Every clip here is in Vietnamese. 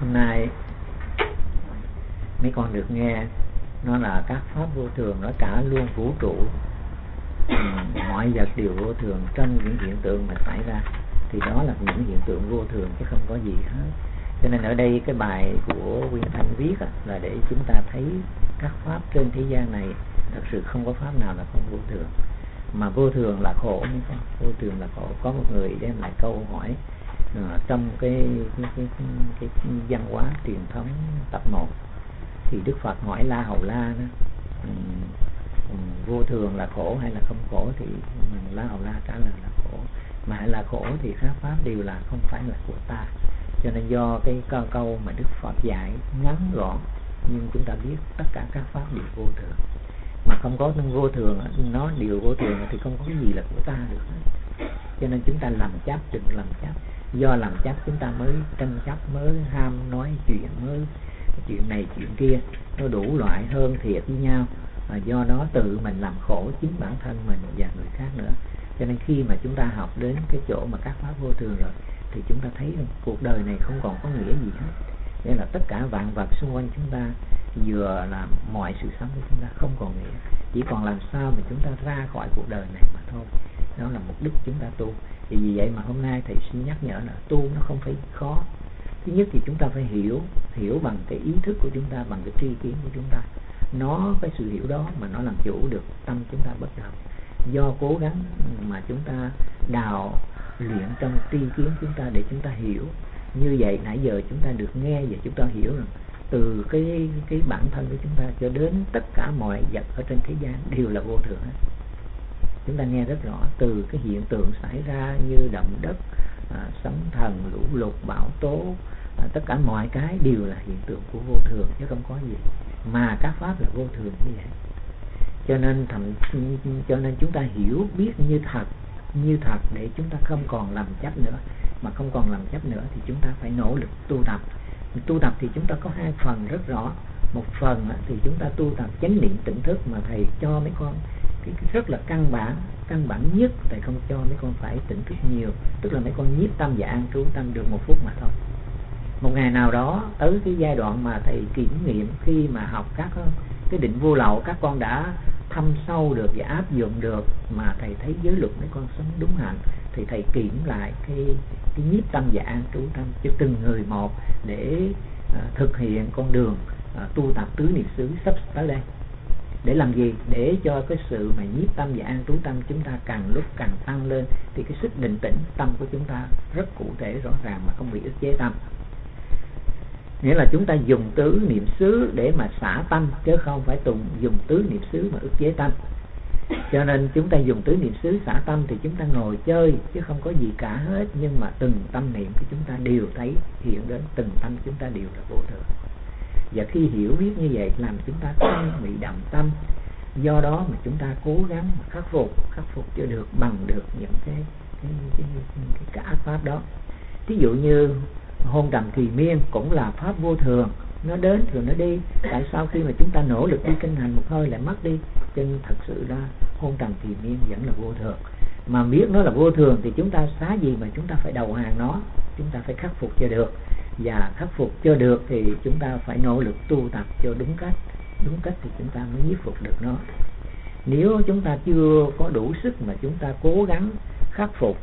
Hôm nay mấy con được nghe nó là các pháp vô thường, nó cả luôn vũ trụ, mọi vật đều vô thường. Trong những hiện tượng mà xảy ra thì đó là những hiện tượng vô thường chứ không có gì hết. Cho nên ở đây cái bài của Nguyên Thanh viết là để chúng ta thấy các pháp trên thế gian này thật sự không có pháp nào là không vô thường. Mà vô thường là khổ, vô thường là khổ. Có một người đem lại câu hỏi trong cái văn hóa truyền thống tập 1 thì Đức Phật hỏi La Hầu La đó, vô thường là khổ hay là không khổ, thì La Hầu La trả lời là khổ. Mà hay là khổ thì các pháp đều là không phải là của ta. Cho nên do cái câu mà Đức Phật dạy ngắn gọn, nhưng chúng ta biết tất cả các pháp đều vô thường. Mà không có vô thường, nó đều vô thường thì không có cái gì là của ta được hết. Cho nên chúng ta làm chấp, đừng làm chấp. Do làm chấp chúng ta mới tranh chấp, mới ham nói chuyện, mới chuyện này chuyện kia, nó đủ loại hơn thiệt với nhau. Do đó tự mình làm khổ chính bản thân mình và người khác nữa. Cho nên khi mà chúng ta học đến cái chỗ mà các pháp vô thường rồi thì chúng ta thấy cuộc đời này không còn có nghĩa gì hết. Nên là tất cả vạn vật xung quanh chúng ta, vừa là mọi sự sống của chúng ta không còn nghĩa, chỉ còn làm sao mà chúng ta ra khỏi cuộc đời này mà thôi. Đó là mục đích chúng ta tu. Thì vì vậy mà hôm nay thầy xin nhắc nhở là tu nó không phải khó. Thứ nhất thì chúng ta phải hiểu bằng cái ý thức của chúng ta, bằng cái tri kiến của chúng ta. Nó cái sự hiểu đó mà nó làm chủ được tâm chúng ta bất động. Do cố gắng mà chúng ta đào luyện trong tri kiến chúng ta để chúng ta hiểu. Như vậy nãy giờ chúng ta được nghe và chúng ta hiểu rằng từ cái bản thân của chúng ta cho đến tất cả mọi vật ở trên thế gian đều là vô thường hết. Chúng ta nghe rất rõ, từ cái hiện tượng xảy ra như động đất, sóng thần, lũ lụt, bão tố, tất cả mọi cái đều là hiện tượng của vô thường chứ không có gì. Mà các pháp là vô thường như vậy. Cho nên chúng ta hiểu biết như thật để chúng ta không còn làm chấp nữa. Mà không còn làm chấp nữa thì chúng ta phải nỗ lực tu tập. Tu tập thì chúng ta có hai phần rất rõ. Một phần thì chúng ta tu tập chánh niệm tỉnh thức mà thầy cho mấy con cái rất là căn bản nhất. Thầy không cho mấy con phải tỉnh thức nhiều, tức là mấy con nhiếp tâm và an trú tâm được 1 phút mà thôi. Một ngày nào đó tới cái giai đoạn mà thầy kiểm nghiệm, khi mà học các cái định vô lậu, các con đã thâm sâu được và áp dụng được, mà thầy thấy giới luật mấy con sống đúng hạnh, thì thầy kiểm lại cái nhiếp tâm và an trú tâm cho từng người một để thực hiện con đường tu tập tứ niệm xứ sắp tới đây. Để làm gì? Để cho cái sự mà nhiếp tâm và an trú tâm chúng ta càng lúc càng tăng lên, thì cái sức định tĩnh tâm của chúng ta rất cụ thể rõ ràng mà không bị ức chế tâm. Nghĩa là chúng ta dùng tứ niệm xứ để mà xả tâm, chứ không phải dùng tứ niệm xứ mà ức chế tâm. Cho nên chúng ta dùng tứ niệm xứ xả tâm thì chúng ta ngồi chơi chứ không có gì cả hết. Nhưng mà từng tâm niệm của chúng ta đều thấy hiện đến, từng tâm chúng ta đều là vô thường. Và khi hiểu biết như vậy làm chúng ta không bị động tâm. Do đó mà chúng ta cố gắng khắc phục cho được bằng được những cái ác pháp đó. Ví dụ như hôn trầm kỳ miên cũng là pháp vô thường, nó đến rồi nó đi. Tại sao khi mà chúng ta nỗ lực đi kinh hành một hơi lại mất đi? Cho nên thật sự ra hôn trầm kỳ miên vẫn là vô thường. Mà biết nó là vô thường thì chúng ta xá gì mà chúng ta phải đầu hàng nó, chúng ta phải khắc phục cho được. Và khắc phục cho được thì chúng ta phải nỗ lực tu tập cho đúng cách thì chúng ta mới nhiếp phục được nó. Nếu chúng ta chưa có đủ sức mà chúng ta cố gắng khắc phục,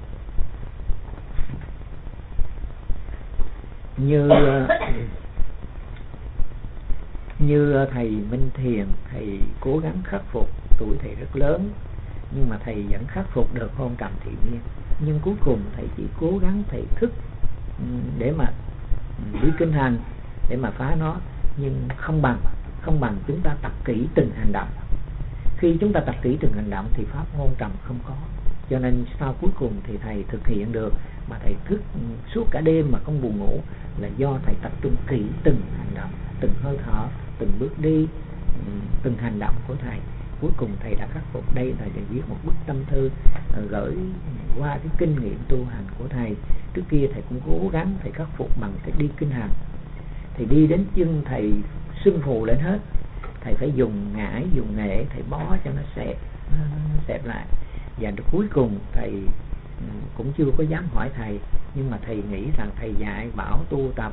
như thầy Minh Thiền, thầy cố gắng khắc phục, tuổi thầy rất lớn nhưng mà thầy vẫn khắc phục được hôn trầm thị miên. Nhưng cuối cùng thầy chỉ cố gắng thầy thức để mà đi kinh hành, để mà phá nó, nhưng không bằng chúng ta tập kỹ từng hành động. Khi chúng ta tập kỹ từng hành động thì pháp hôn trầm không có. Cho nên sau cuối cùng thì thầy thực hiện được, mà thầy thức suốt cả đêm mà không buồn ngủ là do thầy tập trung kỹ từng hành động, từng hơi thở, từng bước đi, từng hành động của thầy. Cuối cùng thầy đã khắc phục. Đây là thầy viết một bức tâm thư gửi qua cái kinh nghiệm tu hành của thầy. Trước kia thầy cũng cố gắng thầy khắc phục bằng thầy đi kinh hành. Thầy đi đến chân thầy sưng phù lên hết, thầy phải dùng ngải, dùng nghệ, thầy bó cho nó xẹp lại. Và cuối cùng thầy cũng chưa có dám hỏi thầy, nhưng mà thầy nghĩ rằng thầy dạy bảo tu tập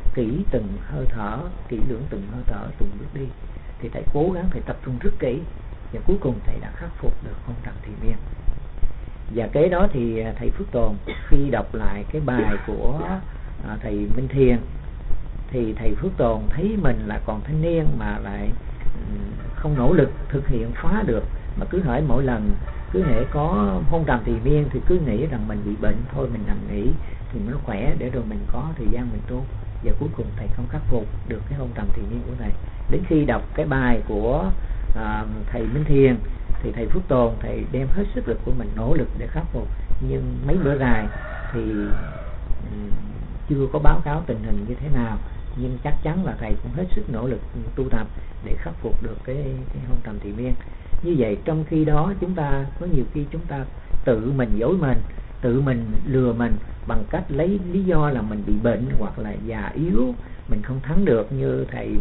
kỹ từng hơi thở, kỹ lưỡng từng hơi thở, từng bước đi. Thì thầy cố gắng thầy tập trung rất kỹ, và cuối cùng thầy đã khắc phục được hôn trầm thủy miên. Và kế đó thì thầy Phước Tồn khi đọc lại cái bài của thầy Minh Thiền, thì thầy Phước Tồn thấy mình là còn thanh niên mà lại không nỗ lực thực hiện phá được, mà cứ hỏi mỗi lần cứ hễ có hôn trầm thủy miên thì cứ nghĩ rằng mình bị bệnh, thôi mình nằm nghỉ thì nó khỏe để rồi mình có thời gian mình tu. Và cuối cùng thầy không khắc phục được cái hôn trầm thủy miên của thầy. Đến khi đọc cái bài của thầy Minh Thiền thì thầy Phước Tồn thầy đem hết sức lực của mình nỗ lực để khắc phục, nhưng mấy bữa dài thì chưa có báo cáo tình hình như thế nào, nhưng chắc chắn là thầy cũng hết sức nỗ lực tu tập để khắc phục được cái hôn trầm thủy miên. Như vậy trong khi đó chúng ta có nhiều khi chúng ta tự mình dối mình, tự mình lừa mình bằng cách lấy lý do là mình bị bệnh hoặc là già yếu, mình không thắng được. Như thầy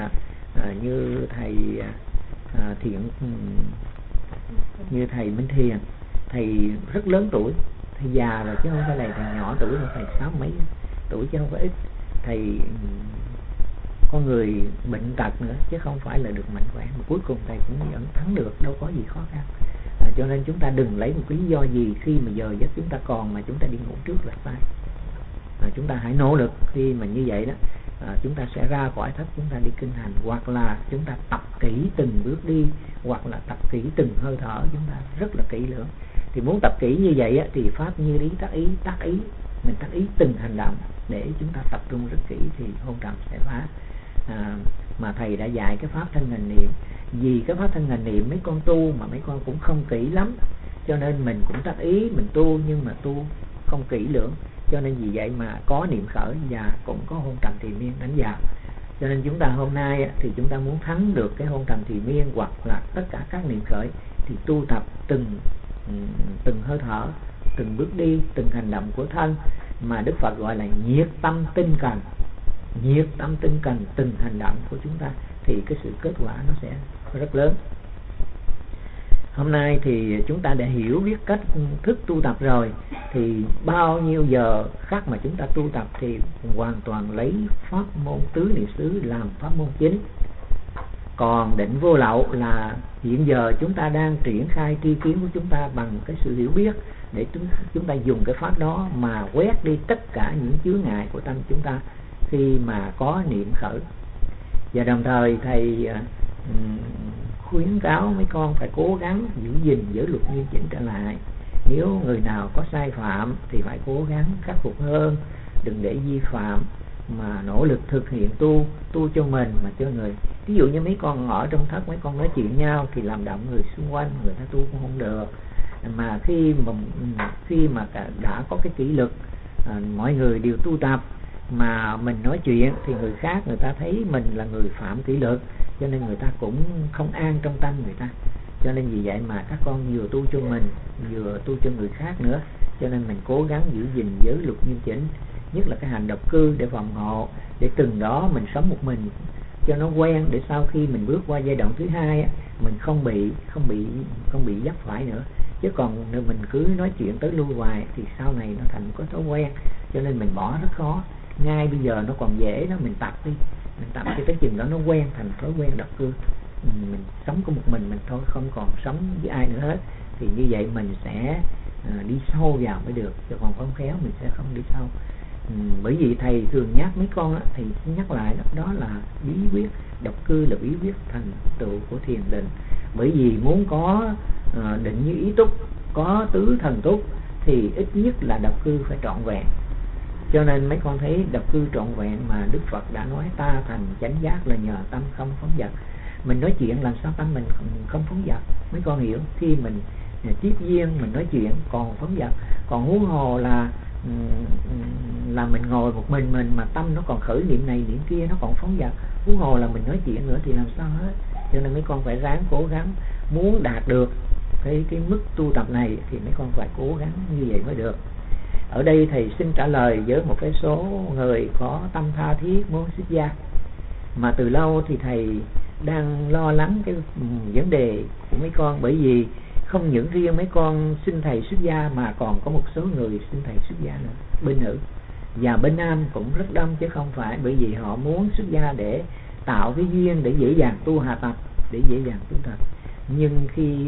như thầy Minh Thiền, thầy rất lớn tuổi, thầy già rồi chứ không phải là thầy nhỏ tuổi, thầy 60 mấy tuổi chứ không phải ít. Thầy có người bệnh tật nữa chứ không phải là được mạnh khỏe, mà cuối cùng thầy cũng vẫn thắng được, đâu có gì khó khăn. Cho nên chúng ta đừng lấy một cái lý do gì khi mà giờ giấc chúng ta còn mà chúng ta đi ngủ trước là sai. Chúng ta hãy nỗ lực, khi mà như vậy đó chúng ta sẽ ra khỏi thất, chúng ta đi kinh hành, hoặc là chúng ta tập kỹ từng bước đi, hoặc là tập kỹ từng hơi thở, chúng ta rất là kỹ lưỡng. Thì muốn tập kỹ như vậy á, thì pháp như lý tác ý, mình tác ý từng hành động để chúng ta tập trung rất kỹ thì hôn trầm sẽ phá. Mà thầy đã dạy cái pháp thân hành niệm, vì cái pháp thân hành niệm mấy con tu mà mấy con cũng không kỹ lắm, cho nên mình cũng tác ý mình tu, nhưng mà tu không kỹ lưỡng, cho nên vì vậy mà có niệm khởi và cũng có hôn trầm thủy miên đánh vào. Cho nên chúng ta hôm nay thì chúng ta muốn thắng được cái hôn trầm thủy miên hoặc là tất cả các niệm khởi thì tu tập từng hơi thở, từng bước đi, từng hành động của thân, mà Đức Phật gọi là nhiệt tâm tinh cần. Nhiệt tâm tinh cần từng hành động của chúng ta thì cái sự kết quả nó sẽ rất lớn. Hôm nay thì chúng ta đã hiểu biết cách thức tu tập rồi, thì bao nhiêu giờ khác mà chúng ta tu tập thì hoàn toàn lấy pháp môn tứ niệm xứ làm pháp môn chính. Còn định vô lậu là hiện giờ chúng ta đang triển khai tri kiến của chúng ta bằng cái sự hiểu biết, để chúng ta dùng cái pháp đó mà quét đi tất cả những chướng ngại của tâm chúng ta khi mà có niệm khởi. Và đồng thời thầy khuyến cáo mấy con phải cố gắng giữ gìn giới luật nghiêm chỉnh trở lại. Nếu người nào có sai phạm thì phải cố gắng khắc phục hơn, đừng để vi phạm, mà nỗ lực thực hiện tu cho mình mà cho người. Ví dụ như mấy con ở trong thất, mấy con nói chuyện nhau thì làm động người xung quanh, người ta tu cũng không được. Mà khi mà đã có cái kỷ luật, mọi người đều tu tập mà mình nói chuyện thì người khác người ta thấy mình là người phạm kỷ luật, cho nên người ta cũng không an trong tâm người ta. Cho nên vì vậy mà các con vừa tu cho mình vừa tu cho người khác nữa. Cho nên mình cố gắng giữ gìn giới luật nghiêm chỉnh, nhất là cái hành độc cư để phòng hộ, để từng đó mình sống một mình cho nó quen, để sau khi mình bước qua giai đoạn thứ hai mình không bị dấp phải nữa. Chứ còn nếu mình cứ nói chuyện tới lui hoài thì sau này nó thành có thói quen, cho nên mình bỏ rất khó. Ngay bây giờ nó còn dễ đó, mình tập đi, mình tập cho tới chừng đó nó quen thành thói quen độc cư, mình sống có một mình thôi, không còn sống với ai nữa hết, thì như vậy mình sẽ đi sâu vào mới được, chứ còn không khéo mình sẽ không đi sâu. Bởi vì thầy thường nhắc mấy con thì nhắc lại đó là bí quyết độc cư, là bí quyết thành tựu của thiền định. Bởi vì muốn có định như ý túc, có tứ thần túc thì ít nhất là độc cư phải trọn vẹn. Cho nên mấy con thấy độc cư trọn vẹn mà Đức Phật đã nói ta thành chánh giác là nhờ tâm không phóng dật. Mình nói chuyện làm sao tâm mình không phóng dật? Mấy con hiểu, khi mình tiếp duyên mình nói chuyện còn phóng dật, còn huống hồ là mình ngồi một mình mà tâm nó còn khởi niệm này niệm kia, nó còn phóng dật, huống hồ là mình nói chuyện nữa thì làm sao hết. Cho nên mấy con phải ráng cố gắng, muốn đạt được cái mức tu tập này thì mấy con phải cố gắng như vậy mới được. Ở đây thầy xin trả lời với một cái số người có tâm tha thiết muốn xuất gia, mà từ lâu thì thầy đang lo lắng cái vấn đề của mấy con. Bởi vì không những riêng mấy con xin thầy xuất gia mà còn có một số người xin thầy xuất gia nữa, bên nữ. Và bên Nam cũng rất đông, chứ không phải bởi vì họ muốn xuất gia để tạo cái duyên để dễ dàng tu hạ tập, để dễ dàng tu tập. Nhưng khi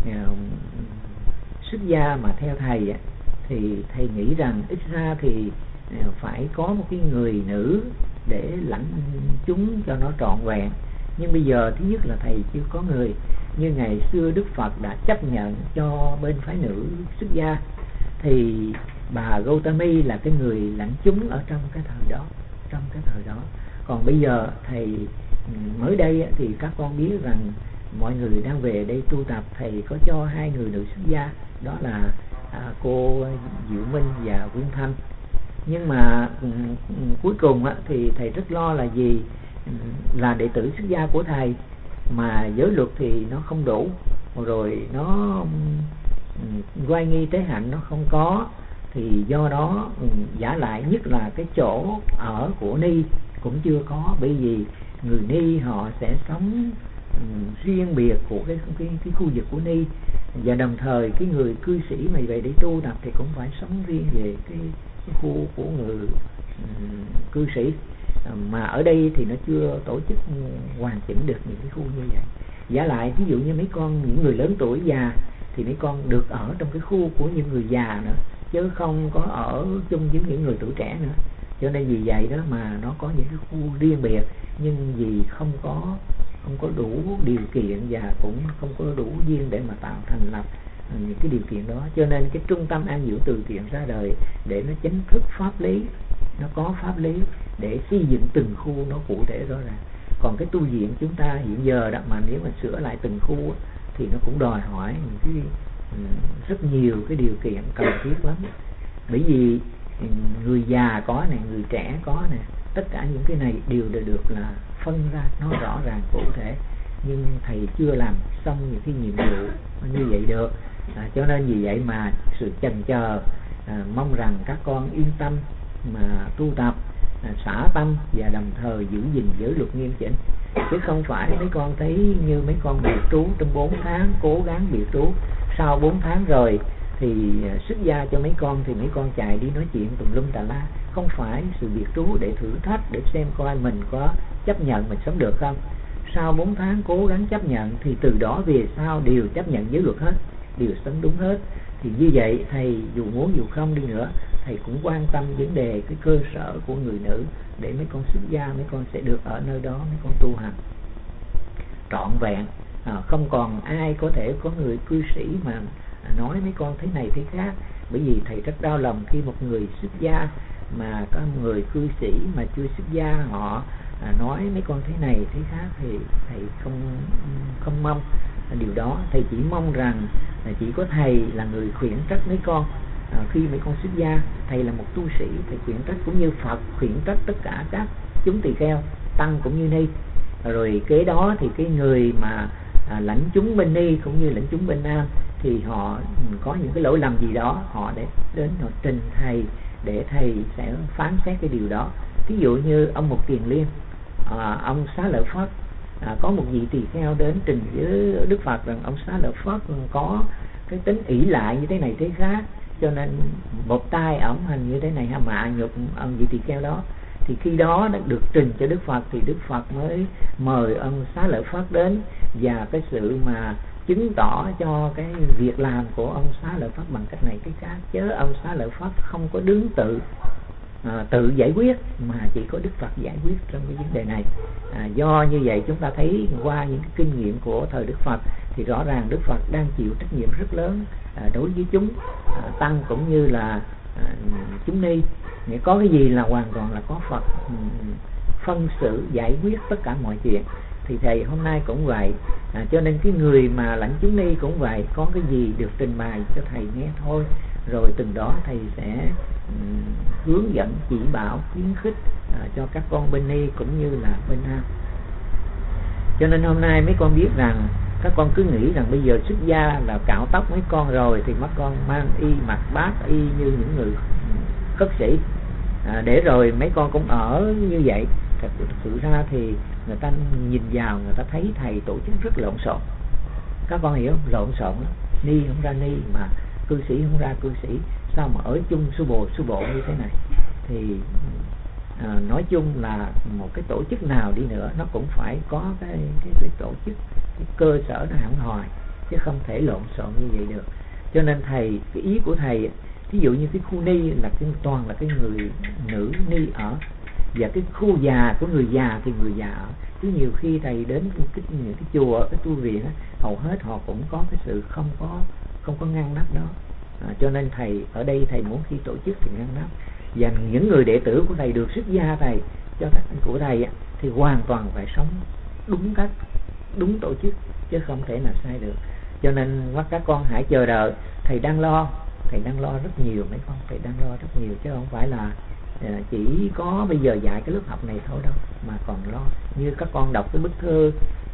xuất gia mà theo thầy thì thầy nghĩ rằng ít ra thì phải có một cái người nữ để lãnh chúng cho nó trọn vẹn. Nhưng bây giờ thứ nhất là thầy chưa có người. Như ngày xưa Đức Phật đã chấp nhận cho bên phái nữ xuất gia, thì bà Gautami là cái người lãnh chúng ở trong cái thời đó. Còn bây giờ thầy mới đây thì các con biết rằng mọi người đang về đây tu tập, thầy có cho 2 người nữ xuất gia, đó là cô Diệu Minh và Quyên Thanh. Nhưng mà cuối cùng thì thầy rất lo là gì, là đệ tử xuất gia của thầy mà giới luật thì nó không đủ, rồi nó oai nghi tế hạnh nó không có, thì do đó giả lại nhất là cái chỗ ở của ni cũng chưa có, bởi vì người ni họ sẽ sống riêng biệt của cái khu vực của ni, và đồng thời cái người cư sĩ mà về để tu tập thì cũng phải sống riêng về cái khu của người cư sĩ. Mà ở đây thì nó chưa tổ chức hoàn chỉnh được những cái khu như vậy. Giả lại ví dụ như mấy con những người lớn tuổi già thì mấy con được ở trong cái khu của những người già nữa, chứ không có ở chung với những người tuổi trẻ nữa. Cho nên vì vậy đó mà nó có những cái khu riêng biệt, nhưng vì không có đủ điều kiện và cũng không có đủ duyên để mà tạo thành lập những cái điều kiện đó, cho nên cái trung tâm an dưỡng từ thiện ra đời để nó chính thức pháp lý, nó có pháp lý để xây dựng từng khu nó cụ thể rõ ràng. Còn cái tu viện chúng ta hiện giờ đó mà nếu mà sửa lại từng khu thì nó cũng đòi hỏi những cái rất nhiều cái điều kiện cần thiết lắm. Bởi vì người già có này, người trẻ có này, tất cả những cái này đều được là phân ra nó rõ ràng cụ thể, nhưng thầy chưa làm xong những cái nhiệm vụ như vậy được. Cho nên vì vậy mà sự chần chờ, mong rằng các con yên tâm mà tu tập, xả tâm và đồng thời giữ gìn giới luật nghiêm chỉnh, chứ không phải mấy con thấy như mấy con biệt trú trong 4 tháng, cố gắng biệt trú, sau 4 tháng rồi thì xuất gia cho mấy con thì mấy con chạy đi nói chuyện tùm lum tà la. Không phải sự biệt trú để thử thách, để xem coi mình có chấp nhận mình sống được không. Sau 4 tháng cố gắng chấp nhận thì từ đó về sau đều chấp nhận giới luật hết, đều sống đúng hết. Thì như vậy thầy dù muốn dù không đi nữa, thầy cũng quan tâm vấn đề cái cơ sở của người nữ, để mấy con xuất gia mấy con sẽ được ở nơi đó, mấy con tu hành trọn vẹn. Không còn ai có thể có người cư sĩ mà nói mấy con thế này thế khác. Bởi vì thầy rất đau lòng khi một người xuất gia mà có người cư sĩ mà chưa xuất gia họ nói mấy con thế này thế khác, thì thầy không mong điều đó. Thầy chỉ mong rằng chỉ có thầy là người khuyển trách mấy con. Khi mấy con xuất gia, thầy là một tu sĩ, thầy khuyển trách cũng như Phật khuyển trách tất cả các chúng tỳ kheo, tăng cũng như ni. Rồi kế đó thì cái người mà lãnh chúng bên ni cũng như lãnh chúng bên nam thì họ có những cái lỗi lầm gì đó, họ để đến họ trình thầy để thầy sẽ phán xét cái điều đó. Ví dụ như ông Mục Kiền Liên, ông Xá Lợi Phất, có một vị tỳ kheo đến trình với Đức Phật rằng ông Xá Lợi Phất có cái tính ỷ lại như thế này thế khác, cho nên một tay ổng hành như thế này ha, mạ nhục ông vị tỳ kheo đó. Thì khi đó đã được trình cho Đức Phật thì Đức Phật mới mời ông Xá Lợi Phất đến, và cái sự mà chứng tỏ cho cái việc làm của ông Xá Lợi Phất bằng cách này cái khác, chứ ông Xá Lợi Phất không có đứng tự giải quyết, mà chỉ có Đức Phật giải quyết trong cái vấn đề này. Do như vậy chúng ta thấy qua những cái kinh nghiệm của thời Đức Phật thì rõ ràng Đức Phật đang chịu trách nhiệm rất lớn đối với chúng tăng cũng như là chúng ni. Nghĩa có cái gì là hoàn toàn là có Phật phân xử giải quyết tất cả mọi chuyện. Thì thầy hôm nay cũng vậy, cho nên cái người mà lãnh chúng ni cũng vậy, có cái gì được trình bày cho thầy nghe thôi, rồi từng đó thầy sẽ hướng dẫn chỉ bảo khuyến khích cho các con bên ni cũng như là bên nam. Cho nên hôm nay mấy con biết rằng các con cứ nghĩ rằng bây giờ xuất gia là cạo tóc mấy con rồi thì mấy con mang y mặc bát y như những người cất sĩ, để rồi mấy con cũng ở như vậy. Thật sự ra thì người ta nhìn vào người ta thấy thầy tổ chức rất lộn xộn. Các con hiểu không? Lộn xộn lắm. Ni không ra ni, mà cư sĩ không ra cư sĩ, sao mà ở chung su bộ như thế này. thì nói chung là một cái tổ chức nào đi nữa nó cũng phải có cái tổ chức, cái cơ sở nó hẳn hoi, chứ không thể lộn xộn như vậy được. Cho nên thầy, cái ý của thầy, ví dụ như cái khu ni là toàn là cái người nữ ni ở, và cái khu già của người già thì người già ở. Chứ nhiều khi thầy đến những cái chùa, cái tu viện á, hầu hết họ cũng có cái sự không có ngăn nắp đó. Cho nên thầy ở đây thầy muốn khi tổ chức thì ngăn nắp, và những người đệ tử của thầy được xuất gia thầy cho các anh của thầy thì hoàn toàn phải sống đúng tổ chức, chứ không thể nào sai được. Cho nên các con hãy chờ đợi, thầy đang lo rất nhiều mấy con, thầy đang lo rất nhiều, chứ không phải là chỉ có bây giờ dạy cái lớp học này thôi đâu, mà còn lo. Như các con đọc cái bức thư,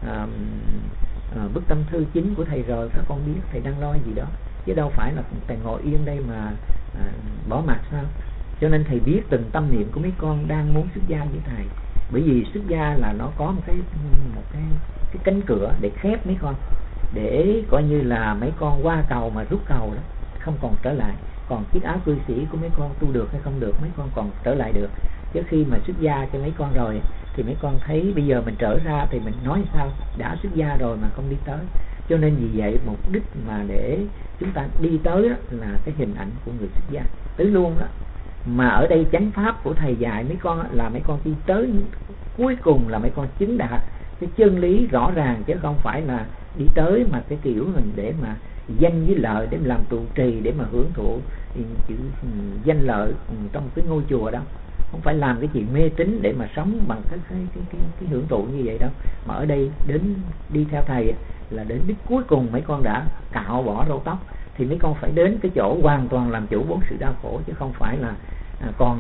bức tâm thư chính của thầy rồi, các con biết thầy đang lo gì đó, chứ đâu phải là thầy ngồi yên đây mà bỏ mặt sao. Cho nên thầy biết từng tâm niệm của mấy con đang muốn xuất gia với thầy, bởi vì xuất gia là nó có một cái cánh cửa để khép mấy con, để coi như là mấy con qua cầu mà rút cầu đó, không còn trở lại. Còn chiếc áo cư sĩ của mấy con tu được hay không được, mấy con còn trở lại được. Chứ khi mà xuất gia cho mấy con rồi thì mấy con thấy bây giờ mình trở ra thì mình nói sao, đã xuất gia rồi mà không đi tới. Cho nên vì vậy mục đích mà để chúng ta đi tới đó là cái hình ảnh của người xuất gia tới luôn đó. Mà ở đây chánh pháp của thầy dạy mấy con là mấy con đi tới cuối cùng là mấy con chứng đạt cái chân lý rõ ràng, chứ không phải là đi tới mà cái kiểu mình để mà danh với lợi, để làm trụ trì, để mà hưởng thụ chữ danh lợi trong cái ngôi chùa đó. Không phải làm cái chuyện mê tín để mà sống bằng cái hưởng thụ như vậy đâu. Mà ở đây đến đi theo thầy là đến đích cuối cùng mấy con đã cạo bỏ râu tóc, thì mấy con phải đến cái chỗ hoàn toàn làm chủ bốn sự đau khổ, chứ không phải là còn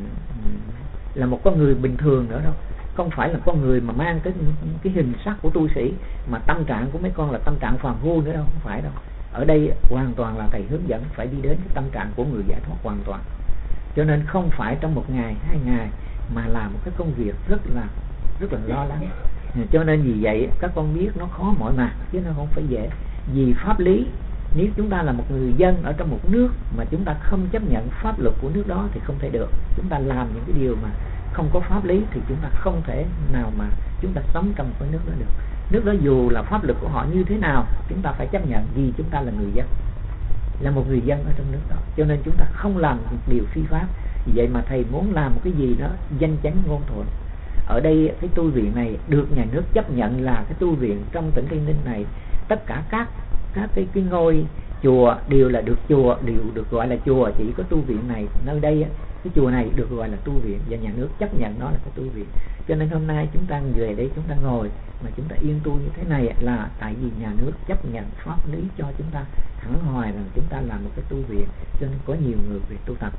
là một con người bình thường nữa đâu. Không phải là con người mà mang cái hình sắc của tu sĩ, mà tâm trạng của mấy con là tâm trạng phàm phu nữa đâu, không phải đâu. Ở đây hoàn toàn là thầy hướng dẫn phải đi đến cái tâm trạng của người giải thoát hoàn toàn. Cho nên không phải trong 1 ngày 2 ngày mà làm một cái công việc rất là lo lắng. Cho nên vì vậy các con biết nó khó mỏi mặt, chứ nó không phải dễ. Vì pháp lý, nếu chúng ta là một người dân ở trong một nước mà chúng ta không chấp nhận pháp luật của nước đó thì không thể được. Chúng ta làm những cái điều mà không có pháp lý thì chúng ta không thể nào mà chúng ta sống trong cái nước đó được. Nước đó dù là pháp luật của họ như thế nào, chúng ta phải chấp nhận, vì chúng ta là người dân, là một người dân ở trong nước đó. Cho nên chúng ta không làm một điều phi pháp. Vì vậy mà thầy muốn làm một cái gì đó danh chánh ngôn thuận. Ở đây cái tu viện này được nhà nước chấp nhận là cái tu viện trong tỉnh Tây Ninh này. Tất cả các cái ngôi chùa đều là đều được gọi là chùa. Chỉ có tu viện này, nơi đây cái chùa này được gọi là tu viện, và nhà nước chấp nhận nó là cái tu viện. Cho nên hôm nay chúng ta về đây, chúng ta ngồi mà chúng ta yên tu như thế này là tại vì nhà nước chấp nhận pháp lý cho chúng ta hẳn hoài rằng chúng ta làm một cái tu viện. Cho nên có nhiều người về tu tập.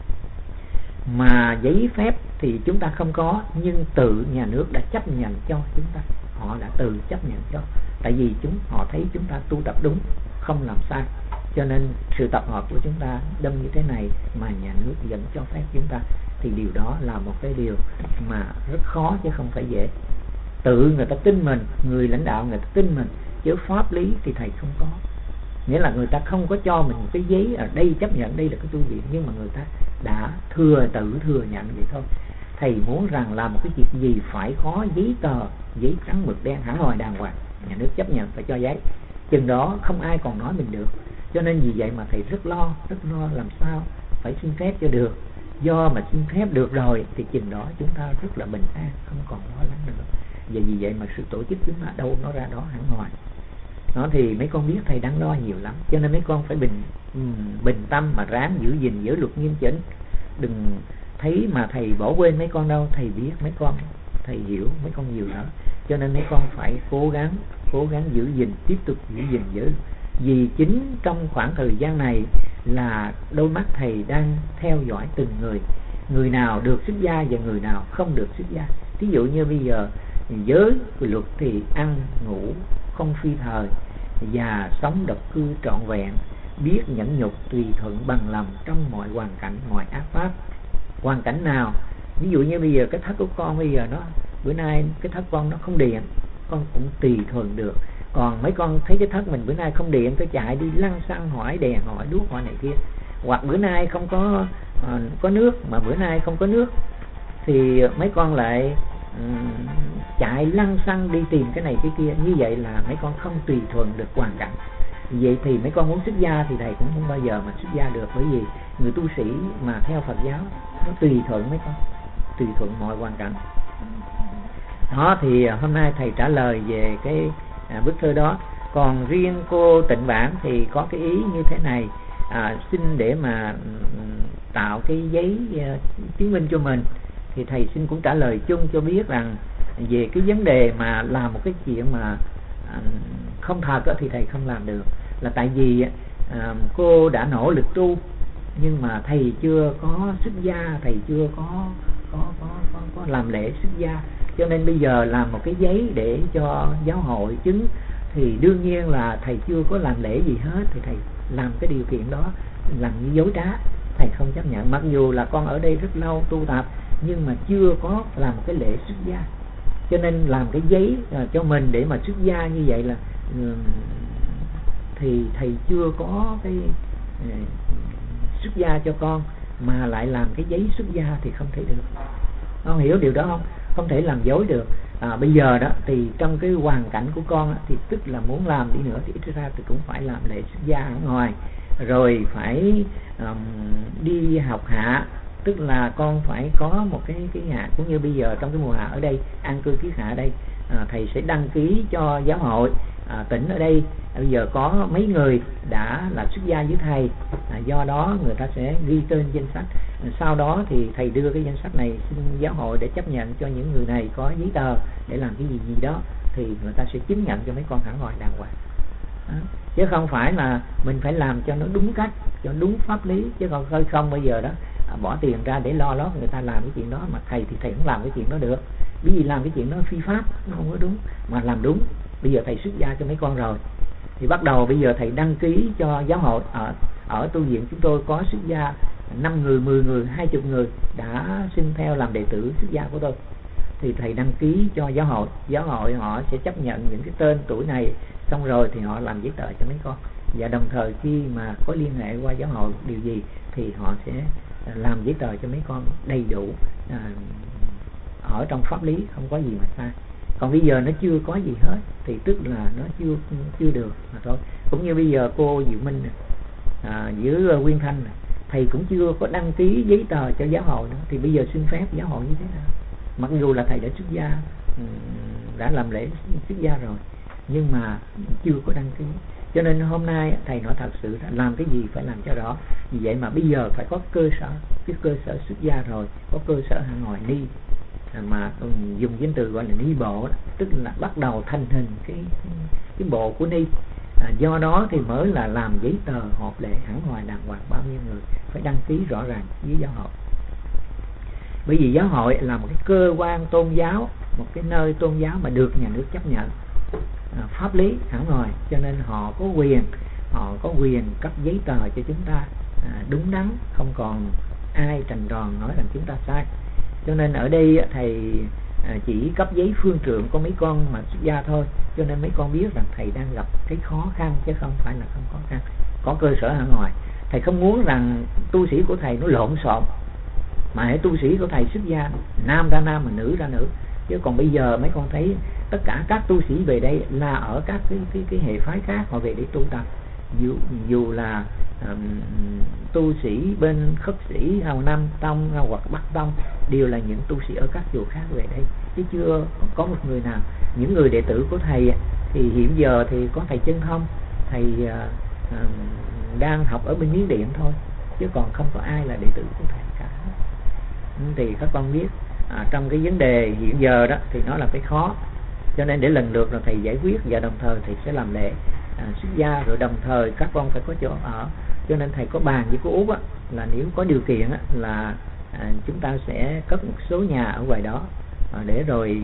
Mà giấy phép thì chúng ta không có, nhưng tự nhà nước đã chấp nhận cho chúng ta. Họ đã tự chấp nhận cho, tại vì họ thấy chúng ta tu tập đúng, không làm sai. Cho nên sự tập hợp của chúng ta đông như thế này mà nhà nước vẫn cho phép chúng ta, thì điều đó là một cái điều mà rất khó chứ không phải dễ. Tự người ta tin mình, người lãnh đạo người ta tin mình, chứ pháp lý thì thầy không có. Nghĩa là người ta không có cho mình một cái giấy ở đây chấp nhận đây là cái tu viện, nhưng mà người ta đã tự thừa nhận vậy thôi. Thầy muốn rằng làm một cái việc gì phải có giấy tờ, giấy trắng mực đen hẳn hoi đàng hoàng, nhà nước chấp nhận phải cho giấy, chừng đó không ai còn nói mình được. Cho nên vì vậy mà thầy rất lo làm sao phải xin phép cho được. Do mà xin phép được rồi thì chừng đó chúng ta rất là bình an, không còn lo lắng nữa. Và vì vậy mà sự tổ chức chúng ta đâu nó ra đó hẳn hoi. Đó thì mấy con biết thầy đang lo nhiều lắm, cho nên mấy con phải bình tâm mà ráng giữ gìn giới luật nghiêm chỉnh. Đừng thấy mà thầy bỏ quên mấy con đâu, thầy biết mấy con, thầy hiểu mấy con nhiều lắm. Cho nên mấy con phải cố gắng giữ gìn, tiếp tục giữ gìn giới. Vì chính trong khoảng thời gian này là đôi mắt thầy đang theo dõi từng người nào được xuất gia và người nào không được xuất gia. Ví dụ như bây giờ giới luật thì ăn ngủ không phi thời, và sống độc cư trọn vẹn, biết nhẫn nhục tùy thuận bằng lòng trong mọi hoàn cảnh, mọi ác pháp. Hoàn cảnh nào, ví dụ như bây giờ cái thất của con bây giờ bữa nay cái thất con nó không điện, con cũng tùy thuận được. Còn mấy con thấy cái thất mình bữa nay không điện, tôi chạy đi lăn xăng hỏi đèn hỏi đuốc hỏi này kia. Hoặc bữa nay không có có nước mà bữa nay không có nước, thì mấy con lại chạy lăng xăng đi tìm cái này cái kia. Như vậy là mấy con không tùy thuận được hoàn cảnh. Vậy thì mấy con muốn xuất gia thì thầy cũng không bao giờ mà xuất gia được, bởi vì người tu sĩ mà theo Phật giáo nó tùy thuận mấy con, tùy thuận mọi hoàn cảnh. Đó thì hôm nay thầy trả lời về cái bức thơ đó. Còn riêng cô Tịnh Bản thì có cái ý như thế này, xin để mà tạo cái giấy chứng minh cho mình, thì thầy xin cũng trả lời chung cho biết rằng về cái vấn đề mà làm một cái chuyện mà không thật thì thầy không làm được, là tại vì cô đã nỗ lực tu nhưng mà thầy chưa có xuất gia, thầy chưa có làm lễ xuất gia, cho nên bây giờ làm một cái giấy để cho giáo hội chứng thì đương nhiên là thầy chưa có làm lễ gì hết, thì thầy làm cái điều kiện đó làm như dối trá, thầy không chấp nhận. Mặc dù là con ở đây rất lâu tu tập nhưng mà chưa có làm một cái lễ xuất gia, cho nên làm cái giấy cho mình để mà xuất gia như vậy là thì thầy chưa có cái xuất gia cho con, mà lại làm cái giấy xuất gia thì không thể được. Con hiểu điều đó không? Không thể làm dối được. Bây giờ đó thì trong cái hoàn cảnh của con thì tức là muốn làm đi nữa thì ít ra thì cũng phải làm lễ xuất gia ở ngoài, rồi phải đi học hạ, tức là con phải có một cái hạ. Cũng như bây giờ trong cái mùa hạ ở đây an cư kiết hạ đây, thầy sẽ đăng ký cho giáo hội tỉnh ở đây. Bây giờ có mấy người đã là xuất gia với thầy, do đó người ta sẽ ghi tên danh sách. Sau đó thì thầy đưa cái danh sách này xin giáo hội để chấp nhận cho những người này có giấy tờ để làm cái gì đó, thì người ta sẽ chứng nhận cho mấy con hẳn hoài đàng hoàng. Chứ không phải là mình phải làm cho nó đúng cách, cho đúng pháp lý, chứ còn không bây giờ đó bỏ tiền ra để lo lót người ta làm cái chuyện đó, mà thầy thì thầy không làm cái chuyện đó được, bởi vì làm cái chuyện đó phi pháp, nó không có đúng. Mà làm đúng, bây giờ thầy xuất gia cho mấy con rồi thì bắt đầu bây giờ thầy đăng ký cho giáo hội. Ở tu viện chúng tôi có xuất gia 5 người, 10 người, 20 người đã xin theo làm đệ tử xuất gia của tôi, thì thầy đăng ký cho giáo hội họ sẽ chấp nhận những cái tên tuổi này, xong rồi thì họ làm giấy tờ cho mấy con, và đồng thời khi mà có liên hệ qua giáo hội điều gì thì họ sẽ làm giấy tờ cho mấy con đầy đủ, ở trong pháp lý không có gì mà sai. Còn bây giờ nó chưa có gì hết thì tức là nó chưa được mà thôi. Cũng như bây giờ cô Diệu Minh với Nguyên Thanh này, thầy cũng chưa có đăng ký giấy tờ cho giáo hội nữa, thì bây giờ xin phép giáo hội như thế nào? Mặc dù là thầy đã xuất gia, đã làm lễ xuất gia rồi, nhưng mà chưa có đăng ký. Cho nên hôm nay thầy nói thật sự là làm cái gì phải làm cho rõ. Vì vậy mà bây giờ phải có cơ sở, cái cơ sở xuất gia rồi, có cơ sở hàng ngoài ni, mà dùng danh từ gọi là ni bộ, tức là bắt đầu thành hình cái bộ của ni. Do đó thì mới là làm giấy tờ hợp lệ hẳn hoài đàng hoàng, bao nhiêu người phải đăng ký rõ ràng với giáo hội. Bởi vì giáo hội là một cái cơ quan tôn giáo, một cái nơi tôn giáo mà được nhà nước chấp nhận pháp lý hẳn hoài, cho nên họ có quyền cấp giấy tờ cho chúng ta đúng đắn, không còn ai trần tròn nói rằng chúng ta sai. Cho nên ở đây thầy chỉ cấp giấy phương trượng có mấy con mà xuất gia thôi, cho nên mấy con biết rằng thầy đang gặp cái khó khăn chứ không phải là không khó khăn. Có cơ sở ở ngoài, thầy không muốn rằng tu sĩ của thầy nó lộn xộn, mà hãy tu sĩ của thầy xuất gia nam ra nam mà nữ ra nữ. Chứ còn bây giờ mấy con thấy tất cả các tu sĩ về đây là ở các cái hệ phái khác, họ về để tu tập, dù là tu sĩ bên Khất Sĩ, Hào Nam Tông hoặc Bắc Tông, đều là những tu sĩ ở các chùa khác về đây, chứ chưa có một người nào. Những người đệ tử của thầy thì hiện giờ thì có thầy Chân Thông, thầy đang học ở bên Miến Điện thôi, chứ còn không có ai là đệ tử của thầy cả. Thì các con biết trong cái vấn đề hiện giờ đó thì nó là cái khó, cho nên để lần lượt là thầy giải quyết, và đồng thời thầy sẽ làm lễ xuất gia, rồi đồng thời các con phải có chỗ ở. Cho nên thầy có bàn với cô Út là nếu có điều kiện là chúng ta sẽ cất một số nhà ở ngoài đó, để rồi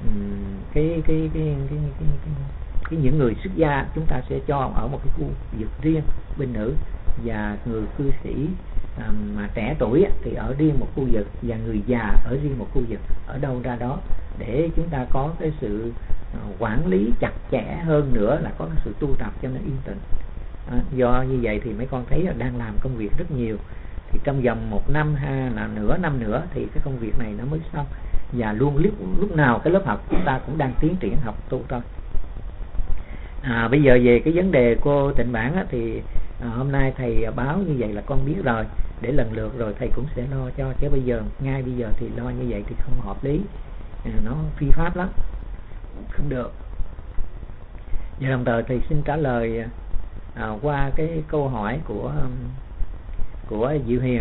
những người xuất gia chúng ta sẽ cho ở một cái khu vực riêng bên nữ, và người cư sĩ mà trẻ tuổi thì ở riêng một khu vực, và người già ở riêng một khu vực, ở đâu ra đó, để chúng ta có cái sự quản lý chặt chẽ hơn nữa, là có cái sự tu tập cho nó yên tĩnh. Do như vậy thì mấy con thấy là đang làm công việc rất nhiều. thì trong vòng 1 năm hay là nửa năm nữa thì cái công việc này nó mới xong, và luôn lúc nào cái lớp học chúng ta cũng đang tiến triển học tu thôi. Bây giờ về cái vấn đề cô Tịnh Bản á, thì hôm nay thầy báo như vậy là con biết rồi, để lần lượt rồi thầy cũng sẽ lo cho, chứ ngay bây giờ thì lo như vậy thì không hợp lý, nó phi pháp lắm, không được. Và đồng thời thầy xin trả lời qua cái câu hỏi của Diệu Hiền.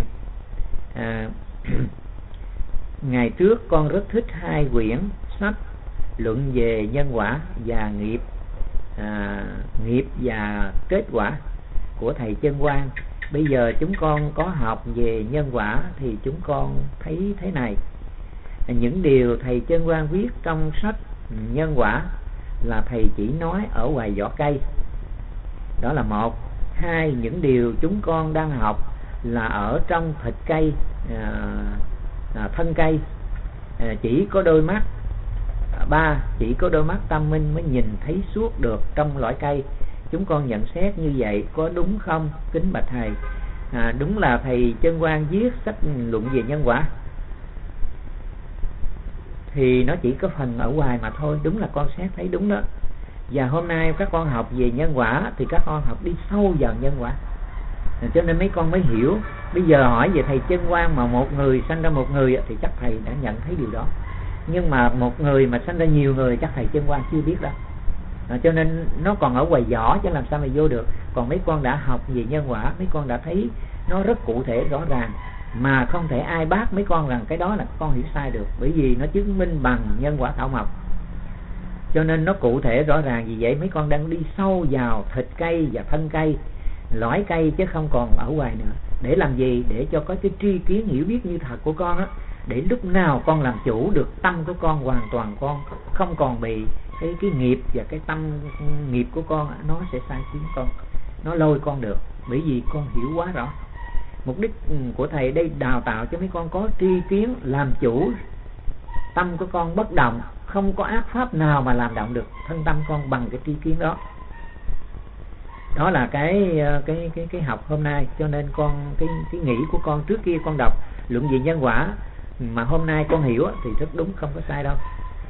Ngày trước con rất thích 2 quyển sách luận về nhân quả và nghiệp và kết quả của thầy Chân Quang. Bây giờ chúng con có học về nhân quả thì chúng con thấy thế này: những điều thầy Chân Quang viết trong sách nhân quả là thầy chỉ nói ở ngoài vỏ cây, đó là 1. 2. Những điều chúng con đang học là ở trong thịt cây, thân cây, chỉ có đôi mắt. 3. Chỉ có đôi mắt tâm minh mới nhìn thấy suốt được trong lõi cây. Chúng con nhận xét như vậy có đúng không, kính bạch thầy? Đúng là thầy Chân Quang viết sách luận về nhân quả thì nó chỉ có phần ở ngoài mà thôi, đúng là con xét thấy đúng đó. Và hôm nay các con học về nhân quả thì các con học đi sâu vào nhân quả, cho nên mấy con mới hiểu. Bây giờ hỏi về thầy Chân Quang mà một người sanh ra một người thì chắc thầy đã nhận thấy điều đó, nhưng mà một người mà sanh ra nhiều người chắc thầy Chân Quang chưa biết đâu. Cho nên nó còn ở ngoài vỏ chứ làm sao mà vô được. Còn mấy con đã học về nhân quả, mấy con đã thấy nó rất cụ thể rõ ràng, mà không thể ai bác mấy con rằng cái đó là con hiểu sai được, bởi vì nó chứng minh bằng nhân quả thảo mộc, cho nên nó cụ thể rõ ràng. Vì vậy mấy con đang đi sâu vào thịt cây và thân cây, lõi cây, chứ không còn ở ngoài nữa. Để làm gì? Để cho có cái tri kiến hiểu biết như thật của con á, để lúc nào con làm chủ được tâm của con hoàn toàn, con không còn bị cái nghiệp và cái tâm nghiệp của con nó sẽ sai khiến con, nó lôi con được, bởi vì con hiểu quá rõ. Mục đích của thầy đây đào tạo cho mấy con có tri kiến, làm chủ tâm của con bất động, không có ác pháp nào mà làm động được thân tâm con bằng cái tri kiến đó. Đó là cái học hôm nay. Cho nên con cái nghĩ của con trước kia con đọc luận về nhân quả mà hôm nay con hiểu thì rất đúng, không có sai đâu.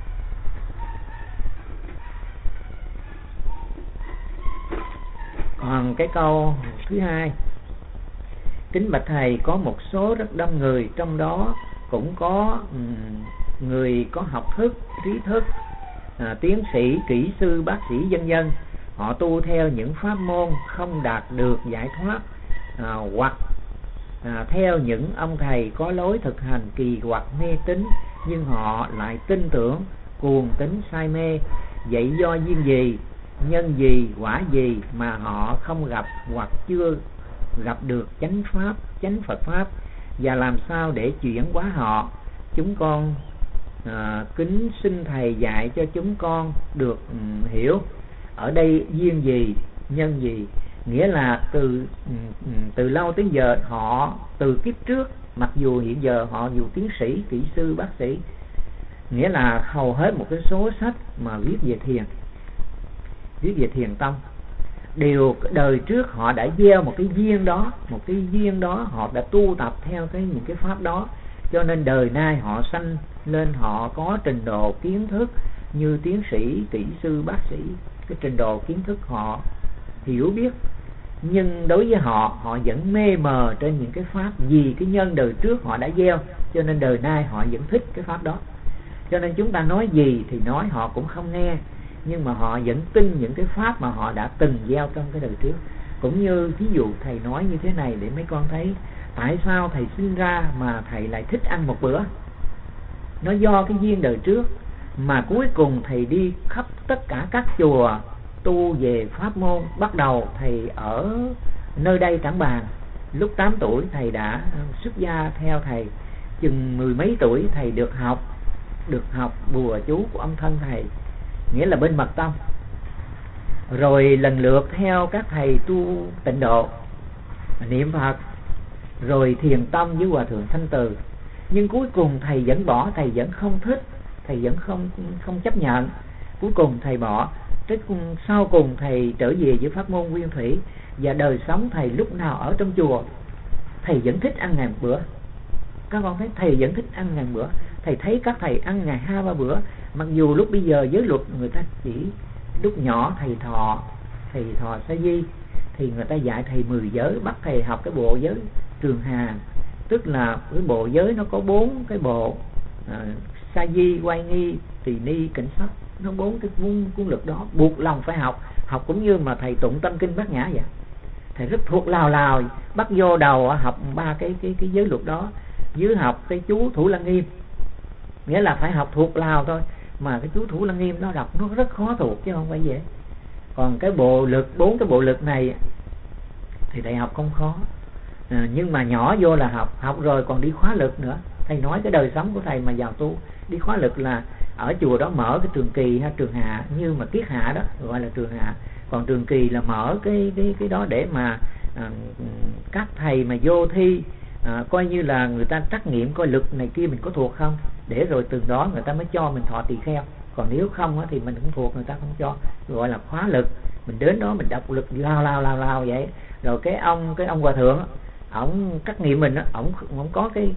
Còn cái câu thứ 2: kính bạch thầy, có một số rất đông người, trong đó cũng có người có học thức, trí thức, tiến sĩ, kỹ sư, bác sĩ, vân vân. Họ tu theo những pháp môn không đạt được giải thoát, hoặc theo những ông thầy có lối thực hành kỳ quặc mê tín, nhưng họ lại tin tưởng, cuồng tín, say mê. Vậy do duyên gì, nhân gì, quả gì mà họ không gặp hoặc chưa gặp được chánh pháp, chánh Phật pháp, và làm sao để chuyển hóa họ? Chúng con kính xin thầy dạy cho chúng con được hiểu ở đây duyên gì, nhân gì. Nghĩa là từ lâu tới giờ họ, từ kiếp trước, mặc dù hiện giờ họ dù tiến sĩ, kỹ sư, bác sĩ, nghĩa là hầu hết một cái số sách mà viết về thiền tông, đều đời trước họ đã gieo một cái duyên đó, họ đã tu tập theo những cái pháp đó, cho nên đời nay họ sanh lên, họ có trình độ kiến thức như tiến sĩ, kỹ sư, bác sĩ, cái trình độ kiến thức họ hiểu biết, nhưng đối với họ vẫn mê mờ trên những cái pháp, vì cái nhân đời trước họ đã gieo, cho nên đời nay họ vẫn thích cái pháp đó. Cho nên chúng ta nói gì thì nói, họ cũng không nghe, nhưng mà họ vẫn tin những cái pháp mà họ đã từng gieo trong cái đời trước. Cũng như ví dụ thầy nói như thế này để mấy con thấy tại sao thầy sinh ra mà thầy lại thích ăn một bữa. Nó do cái duyên đời trước, mà cuối cùng thầy đi khắp tất cả các chùa tu về pháp môn. Bắt đầu thầy ở nơi đây Trảng Bàng, lúc 8 tuổi thầy đã xuất gia theo thầy, chừng 10 mấy tuổi thầy được học bùa chú của ông thân thầy, nghĩa là bên mật tông. Rồi lần lượt theo các thầy tu tịnh độ, niệm Phật, rồi thiền tông với hòa thượng Thanh Từ. Nhưng cuối cùng thầy vẫn bỏ, thầy vẫn không thích, thầy vẫn không chấp nhận. Cuối cùng thầy bỏ. Sau cùng thầy trở về với pháp môn nguyên thủy, và đời sống thầy lúc nào ở trong chùa. thầy vẫn thích ăn ngày một bữa. Các con thấy thầy vẫn thích ăn ngày một bữa. Thầy thấy các thầy ăn ngày 2-3 bữa. Mặc dù lúc bây giờ giới luật người ta chỉ, lúc nhỏ thầy Thọ Sa Di thì người ta dạy thầy 10 giới, bắt thầy học cái bộ giới Trường Hà, tức là cái bộ giới nó có 4 cái bộ, Sa Di, Oai Nghi, Tỳ Ni, Cảnh Sát, nó 4 cái cuốn luật đó buộc lòng phải học. Học cũng như mà thầy tụng tâm kinh Bát Nhã vậy, thầy rất thuộc lào bắt vô đầu học 3 cái giới luật đó, dưới học cái chú Thủ Lăng Nghiêm, nghĩa là phải học thuộc lào thôi. Mà cái chú Thủ Lăng Nghiêm nó đọc nó rất khó thuộc chứ không phải dễ. Còn cái bộ lực, 4 cái bộ lực này thì thầy học không khó, nhưng mà nhỏ vô là học rồi còn đi khóa lực nữa. Thầy nói cái đời sống của thầy mà vào tu đi khóa lực là ở chùa đó mở cái trường kỳ hay trường hạ, như mà kiết hạ đó gọi là trường hạ, còn trường kỳ là mở cái đó để mà các thầy mà vô thi coi như là người ta trắc nghiệm coi lực này kia mình có thuộc không, để rồi từ đó người ta mới cho mình thọ tỳ kheo. Còn nếu không thì mình cũng thuộc, người ta không cho, gọi là khóa lực. Mình đến đó mình đọc lực lao vậy, rồi cái ông hòa thượng ổng trắc nghiệm mình á, ổng có cái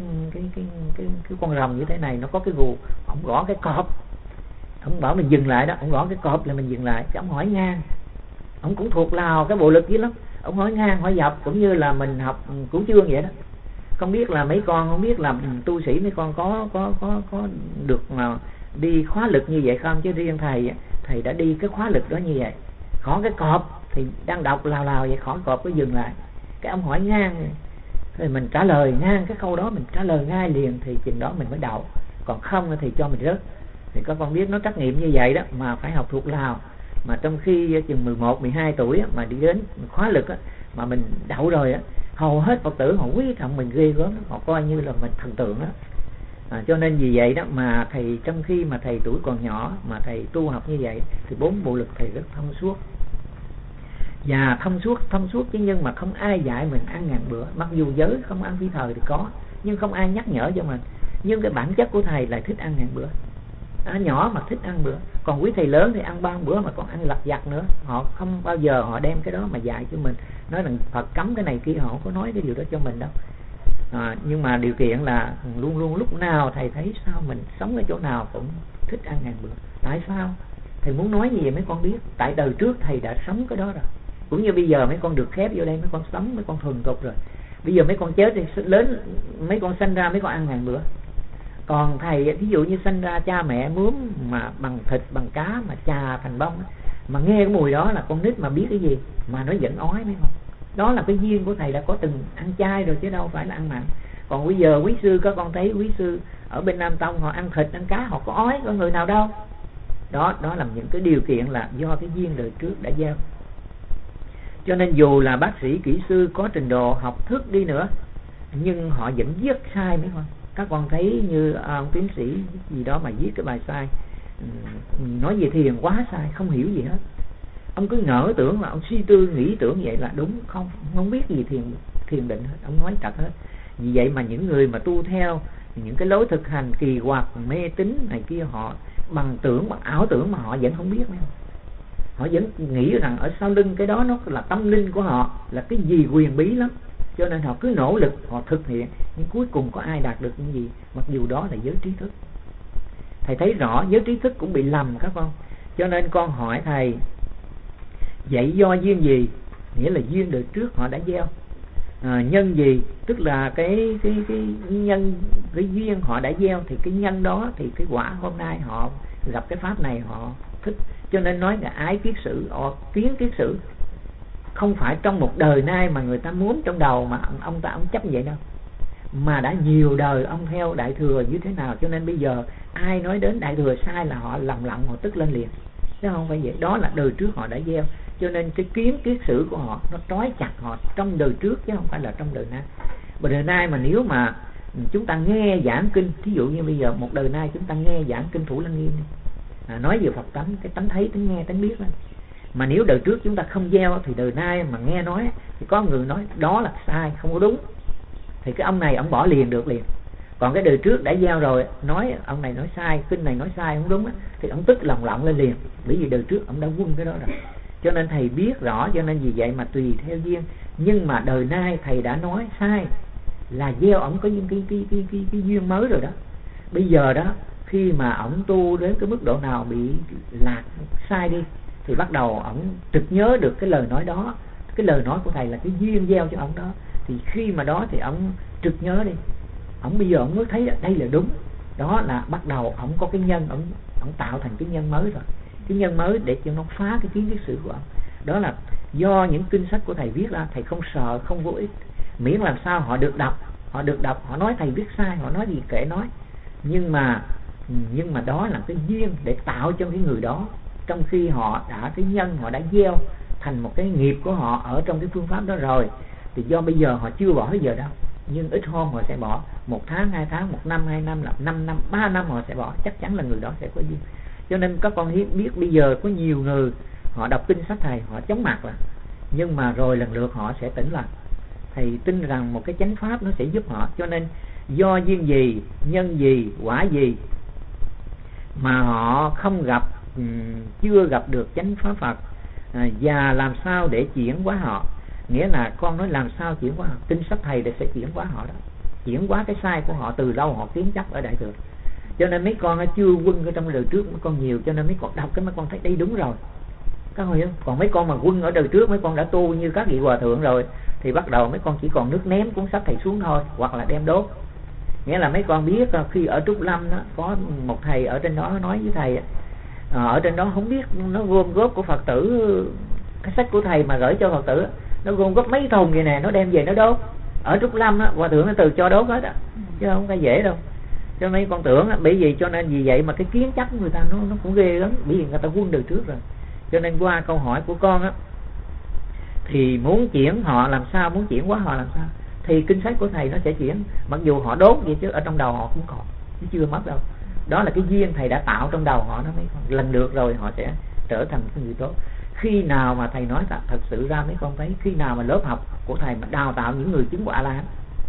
con rồng như thế này, nó có cái gù, ổng gõ cái cọp, ổng bảo mình dừng lại đó, ổng gõ cái cọp là mình dừng lại. Cái ổng hỏi ngang, ổng cũng thuộc lào cái bộ lực dữ lắm, ổng hỏi ngang hỏi dọc cũng như là mình học Cửu Chương vậy đó. Không biết là mấy con không biết là tu sĩ mấy con có được đi khóa lực như vậy không, chứ riêng thầy đã đi cái khóa lực đó như vậy. Khỏi cái cọp thì đang đọc lào vậy, khỏi cọp có dừng lại. Cái ông hỏi ngang thì mình trả lời ngang cái câu đó, mình trả lời ngay liền thì chừng đó mình mới đậu, còn không thì cho mình rớt. Thì các con biết nó trắc nghiệm như vậy đó, mà phải học thuộc lào. Mà trong khi chừng 11-12 tuổi mà đi đến khóa lực mà mình đậu rồi hầu hết Phật tử họ quý trọng mình ghê gớm, họ coi như là mình thần tượng đó. Cho nên vì vậy đó mà thầy, trong khi mà thầy tuổi còn nhỏ mà thầy tu học như vậy thì 4 bộ lực thầy rất thông suốt. Và thông suốt chứ, nhưng mà không ai dạy mình ăn ngàn bữa. Mặc dù giới không ăn phi thời thì có, nhưng không ai nhắc nhở cho mình. Nhưng cái bản chất của thầy lại thích ăn ngàn bữa. Nhỏ mà thích ăn bữa. Còn quý thầy lớn thì ăn 3 bữa mà còn ăn lặt vặt nữa. Họ không bao giờ họ đem cái đó mà dạy cho mình, nói rằng Phật cấm cái này kia, họ không có nói cái điều đó cho mình đâu. Nhưng mà điều kiện là luôn luôn lúc nào thầy thấy sao mình sống ở chỗ nào cũng thích ăn ngàn bữa. Tại sao? Thầy muốn nói gì mấy con biết. Tại đời trước thầy đã sống cái đó rồi. Cũng như bây giờ mấy con được khép vô đây, mấy con sống, mấy con thuần tục rồi. Bây giờ mấy con chết thì lớn, mấy con sanh ra mấy con ăn ngàn bữa. Còn thầy ví dụ như sanh ra cha mẹ mướm mà bằng thịt bằng cá mà chà thành bông, mà nghe cái mùi đó là con nít mà biết cái gì mà nó vẫn ói mấy con. Đó là cái duyên của thầy đã có từng ăn chay rồi chứ đâu phải là ăn mặn. Còn bây giờ quý sư, các con thấy quý sư ở bên Nam Tông họ ăn thịt ăn cá họ có ói, có người nào đâu. Đó là những cái điều kiện là do cái duyên đời trước đã gieo. Cho nên dù là bác sĩ kỹ sư có trình độ học thức đi nữa, nhưng họ vẫn viết sai mấy con. Các con thấy như ông tiến sĩ gì đó mà viết cái bài sai, nói về thiền quá sai, không hiểu gì hết. Ông cứ ngỡ tưởng là ông suy tư nghĩ tưởng vậy là đúng, không biết gì thiền định hết, ông nói trật hết. Vì vậy mà những người mà tu theo những cái lối thực hành kỳ quặc mê tín này kia, họ bằng tưởng bằng ảo tưởng mà họ vẫn không biết nữa. Họ vẫn nghĩ rằng ở sau lưng cái đó nó là tâm linh của họ, là cái gì quyền bí lắm, cho nên họ cứ nỗ lực họ thực hiện, nhưng cuối cùng có ai đạt được những gì, mặc dù đó là giới trí thức. Thầy thấy rõ giới trí thức cũng bị lầm các con. Cho nên con hỏi thầy, vậy do duyên gì? Nghĩa là duyên đời trước họ đã gieo. Nhân gì? Tức là cái nhân, cái duyên họ đã gieo, thì cái nhân đó thì cái quả hôm nay họ gặp cái pháp này họ thích. Cho nên nói là ái kiết sử, kiến kiết sử. Không phải trong một đời nay mà người ta muốn trong đầu mà ông chấp vậy đâu, mà đã nhiều đời ông theo Đại Thừa như thế nào. Cho nên bây giờ ai nói đến Đại Thừa sai là họ lầm lặng, họ tức lên liền, chứ không phải vậy. Đó là đời trước họ đã gieo. Cho nên cái kiến kiết sử của họ nó trói chặt họ trong đời trước, chứ không phải là trong đời nay. Bởi đời nay mà nếu mà chúng ta nghe giảng kinh, thí dụ như bây giờ một đời nay chúng ta nghe giảng kinh Thủ Lăng Nghiêm, nói về Phật tánh, cái tánh thấy, tánh nghe, tánh biết đó. Mà nếu đời trước chúng ta không gieo thì đời nay mà nghe nói thì có người nói đó là sai, không có đúng, thì cái ông này ông bỏ liền được liền. Còn cái đời trước đã gieo rồi, nói ông này nói sai, kinh này nói sai không đúng á, thì ông tức lòng lọng lên liền, bởi vì đời trước ông đã quân cái đó rồi. Cho nên thầy biết rõ, cho nên vì vậy mà tùy theo duyên. Nhưng mà đời nay thầy đã nói sai là gieo ổng có những cái duyên mới rồi đó. Bây giờ đó, khi mà ổng tu đến cái mức độ nào bị lạc sai đi thì bắt đầu ổng trực nhớ được cái lời nói đó, cái lời nói của thầy là cái duyên gieo cho ổng đó. Thì khi mà đó thì ổng trực nhớ đi, ổng bây giờ ổng mới thấy đây là đúng. Đó là bắt đầu ổng có cái nhân, ổng tạo thành cái nhân mới rồi. Cái nhân mới để cho nó phá cái kiến thức sử của ổng. Đó là do những kinh sách của thầy viết ra, thầy không sợ, không vô ích. Miễn làm sao họ được đọc, họ nói thầy viết sai, họ nói gì kệ nói. Nhưng mà đó là cái duyên để tạo cho cái người đó, trong khi họ đã cái nhân họ đã gieo thành một cái nghiệp của họ ở trong cái phương pháp đó rồi. Thì do bây giờ họ chưa bỏ bây giờ đâu, nhưng ít hôm họ sẽ bỏ, 1 tháng, 2 tháng, 1 năm, 2 năm, 5 năm, 3 năm họ sẽ bỏ, chắc chắn là người đó sẽ có duyên. Cho nên các con biết bây giờ có nhiều người họ đọc kinh sách thầy, họ chóng mặt là, nhưng mà rồi lần lượt họ sẽ tỉnh lại. Thầy tin rằng một cái chánh pháp nó sẽ giúp họ. Cho nên do duyên gì, nhân gì, quả gì mà họ không gặp, chưa gặp được chánh pháp Phật, và làm sao để chuyển hóa họ. Nghĩa là con nói làm sao chuyển hóa họ, kinh sách thầy để sẽ chuyển hóa họ đó, chuyển hóa cái sai của họ từ lâu họ kiến chấp ở đại thừa. Cho nên mấy con chưa quân ở trong đời trước mấy con nhiều, cho nên mấy con đọc cái mấy con thấy đây đúng rồi, các con hiểu. Còn mấy con mà quân ở đời trước mấy con đã tu như các vị hòa thượng rồi thì bắt đầu mấy con chỉ còn nước ném cuốn sách thầy xuống thôi, hoặc là đem đốt. Nghĩa là mấy con biết khi ở Trúc Lâm đó, có một thầy ở trên đó nói với thầy, ở trên đó không biết nó gom góp của Phật tử, cái sách của thầy mà gửi cho Phật tử nó gom góp mấy thùng vậy nè, nó đem về nó đốt. Ở Trúc Lâm á, hòa thượng nó từ cho đốt hết á, chứ không phải dễ đâu. Cho mấy con tưởng bởi vì cho nên vì vậy mà cái kiến chấp của người ta nó cũng ghê lắm, bởi vì người ta quân đời trước rồi. Cho nên qua câu hỏi của con á, thì muốn chuyển họ làm sao, muốn chuyển hóa họ làm sao, thì kinh sách của thầy nó sẽ chuyển. Mặc dù họ đốt vậy chứ ở trong đầu họ cũng còn, chứ chưa mất đâu. Đó là cái duyên thầy đã tạo trong đầu họ, nó mấy con lần được rồi họ sẽ trở thành cái người tốt. Khi nào mà thầy nói thật sự ra mấy con thấy, khi nào mà lớp học của thầy mà đào tạo những người chứng quả A-la-hán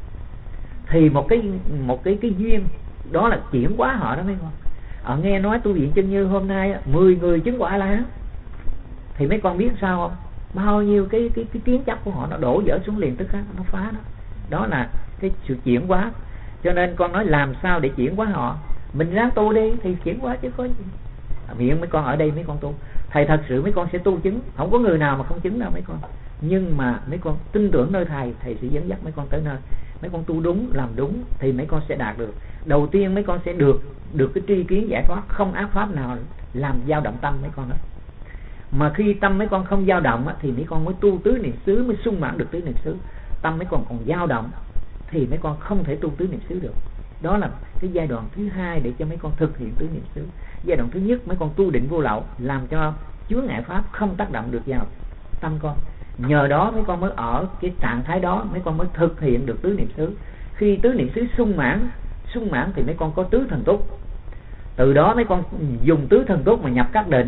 thì một cái duyên đó là chuyển hóa họ đó mấy con. Nghe nói tu viện Chân Như hôm nay 10 người chứng quả A-la-hán thì mấy con biết sao không? Bao nhiêu cái kiến chấp của họ nó đổ vỡ xuống liền, tức khắc nó phá đó. Đó là cái sự chuyển hóa. Cho nên con nói làm sao để chuyển hóa họ, mình ráng tu đi thì chuyển hóa chứ có gì. Miệng mấy con ở đây mấy con tu, thầy thật sự mấy con sẽ tu chứng, không có người nào mà không chứng đâu mấy con. Nhưng mà mấy con tin tưởng nơi thầy, thầy sẽ dẫn dắt mấy con tới nơi. Mấy con tu đúng, làm đúng thì mấy con sẽ đạt được. Đầu tiên mấy con sẽ được cái tri kiến giải thoát, không ác pháp nào làm dao động tâm mấy con đó. Mà khi tâm mấy con không dao động thì mấy con mới tu tứ niệm xứ, mới sung mãn được tứ niệm xứ. Tâm mấy con còn dao động thì mấy con không thể tu tứ niệm xứ được. Đó là cái giai đoạn thứ hai để cho mấy con thực hiện tứ niệm xứ. Giai đoạn thứ nhất mấy con tu định vô lậu, làm cho chướng ngại pháp không tác động được vào tâm con. Nhờ đó mấy con mới ở cái trạng thái đó, mấy con mới thực hiện được tứ niệm xứ. Khi tứ niệm xứ sung mãn thì mấy con có tứ thần túc. Từ đó mấy con dùng tứ thần túc mà nhập các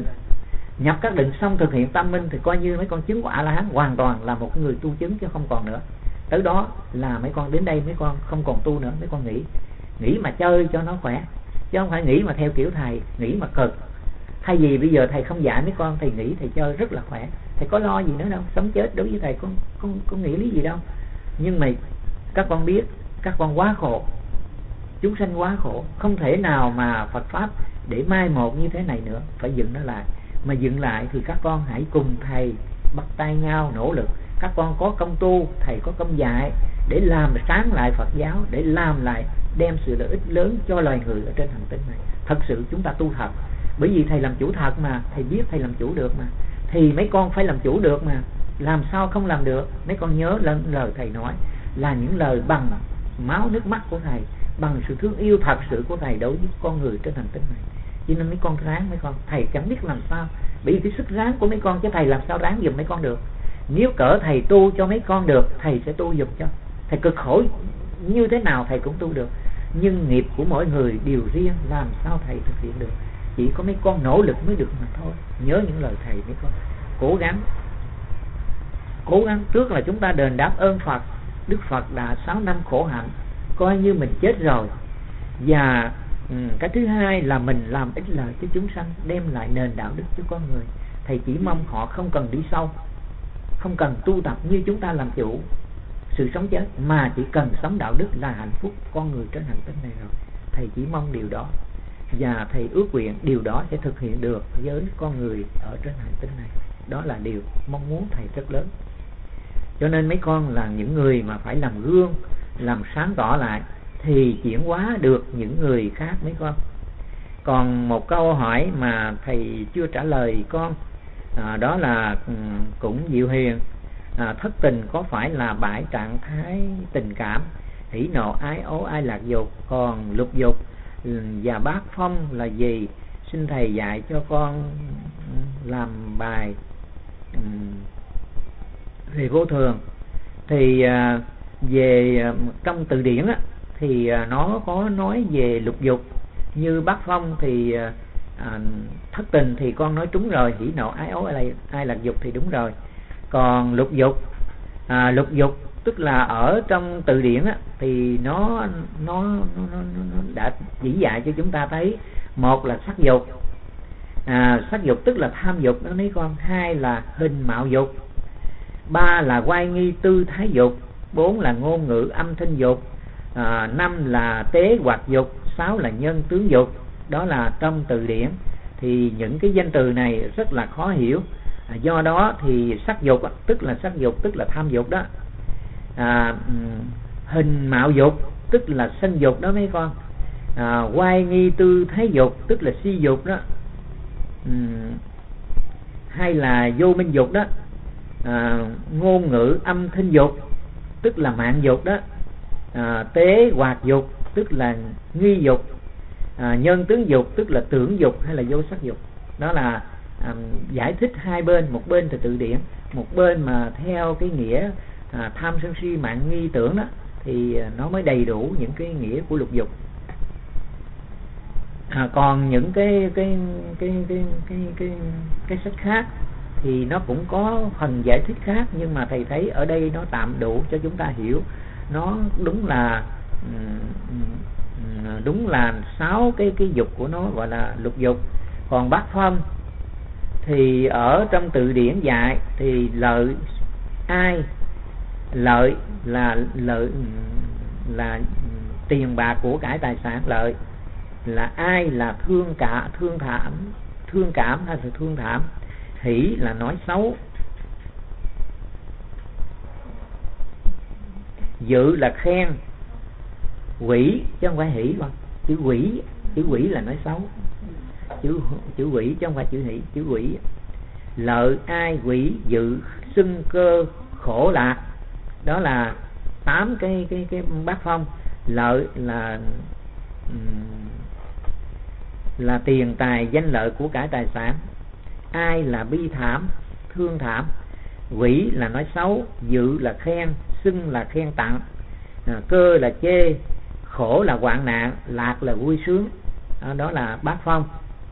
định xong thực hiện tâm minh thì coi như mấy con chứng quả A-la-hán hoàn toàn là một người tu chứng chứ không còn nữa. Tới đó là mấy con đến đây mấy con không còn tu nữa, mấy con nghĩ mà chơi cho nó khỏe, chứ không phải nghĩ mà theo kiểu thầy, nghĩ mà cực. Thay vì bây giờ thầy không dạy mấy con, thầy nghĩ thầy chơi rất là khỏe, thầy có lo gì nữa đâu, sống chết đối với thầy có nghĩ lý gì đâu. Nhưng mà các con biết các con quá khổ, chúng sanh quá khổ, không thể nào mà Phật pháp để mai một như thế này nữa, phải dựng nó lại. Mà dựng lại thì các con hãy cùng thầy bắt tay nhau nỗ lực. Các con có công tu, thầy có công dạy để làm sáng lại Phật giáo, để làm lại đem sự lợi ích lớn cho loài người ở trên hành tinh này. Thật sự chúng ta tu thật, bởi vì thầy làm chủ thật mà, thầy biết thầy làm chủ được mà, thì mấy con phải làm chủ được mà. Làm sao không làm được? Mấy con nhớ lời thầy nói là những lời bằng máu nước mắt của thầy, bằng sự thương yêu thật sự của thầy đối với con người trên hành tinh này. Cho nên mấy con ráng, mấy con thầy chẳng biết làm sao, bởi vì cái sức ráng của mấy con chứ thầy làm sao ráng giùm mấy con được. Nếu cỡ thầy tu cho mấy con được, thầy sẽ tu giùm cho. Thầy cực khổ như thế nào thầy cũng tu được, nhưng nghiệp của mỗi người đều riêng, làm sao thầy thực hiện được. Chỉ có mấy con nỗ lực mới được mà thôi. Nhớ những lời thầy mấy con cố gắng trước là chúng ta đền đáp ơn Phật. Đức Phật đã 6 năm khổ hạnh, coi như mình chết rồi. Và cái thứ hai là mình làm ích lợi cho chúng sanh, đem lại nền đạo đức cho con người. Thầy chỉ mong họ không cần đi sâu, không cần tu tập như chúng ta làm chủ, sự sống chết, mà chỉ cần sống đạo đức là hạnh phúc con người trên hành tinh này rồi. Thầy chỉ mong điều đó, và thầy ước nguyện điều đó sẽ thực hiện được với con người ở trên hành tinh này. Đó là điều mong muốn thầy rất lớn. Cho nên mấy con là những người mà phải làm gương, làm sáng tỏ lại thì chuyển hóa được những người khác mấy con. Còn một câu hỏi mà thầy chưa trả lời con, đó là cũng Diệu Hiền, thất tình có phải là 7 trạng thái tình cảm, hỉ nộ ái ố ai lạc dục, còn lục dục và bát phong là gì? Xin thầy dạy cho con làm bài về vô thường. Thì về trong từ điển á, thì nó có nói về lục dục. Như bát phong thì thất tình thì con nói trúng rồi, hỉ nộ ái ố ai lạc dục thì đúng rồi. Còn lục dục tức là ở trong từ điển á, thì nó đã chỉ dạy cho chúng ta thấy, một là sắc dục, sắc dục tức là tham dục đó mấy con. Hai là hình mạo dục, ba là oai nghi tư thái dục, bốn là ngôn ngữ âm thanh dục, năm là tế hoạt dục, sáu là nhân tướng dục. Đó là trong từ điển. Thì những cái danh từ này rất là khó hiểu, do đó thì sắc dục tức là tham dục đó, hình mạo dục tức là sanh dục đó mấy con, oai nghi tư thái dục tức là si dục đó, hay là vô minh dục đó, ngôn ngữ âm thanh dục tức là mạng dục đó, tế hoạt dục tức là nghi dục, nhân tướng dục tức là tưởng dục hay là vô sắc dục. Đó là giải thích hai bên, một bên thì từ điển, một bên mà theo cái nghĩa tham sân si mạng nghi tưởng đó, thì nó mới đầy đủ những cái nghĩa của lục dục. Còn những cái sách khác thì nó cũng có phần giải thích khác, nhưng mà thầy thấy ở đây nó tạm đủ cho chúng ta hiểu. Nó đúng là 6 cái dục của nó gọi là lục dục. Còn bát phong thì ở trong từ điển dạy thì lợi ai, lợi là tiền bạc của cải tài sản, lợi là ai là thương cảm hay là thương thảm, hỷ là nói xấu, dự là khen, quỷ chứ không phải hỷ con. Chữ quỷ là nói xấu, chữ quỷ chứ không phải chữ hỷ, chữ quỷ. Lợi ai quỷ dự xưng cơ khổ lạc. Đó là 8 cái bát phong. Lợi là tiền tài danh lợi của cải tài sản, ai là bi thảm thương thảm, quỷ là nói xấu, dự là khen, xưng là khen tặng, cơ là chê, khổ là hoạn nạn, lạc là vui sướng. Đó là bát phong.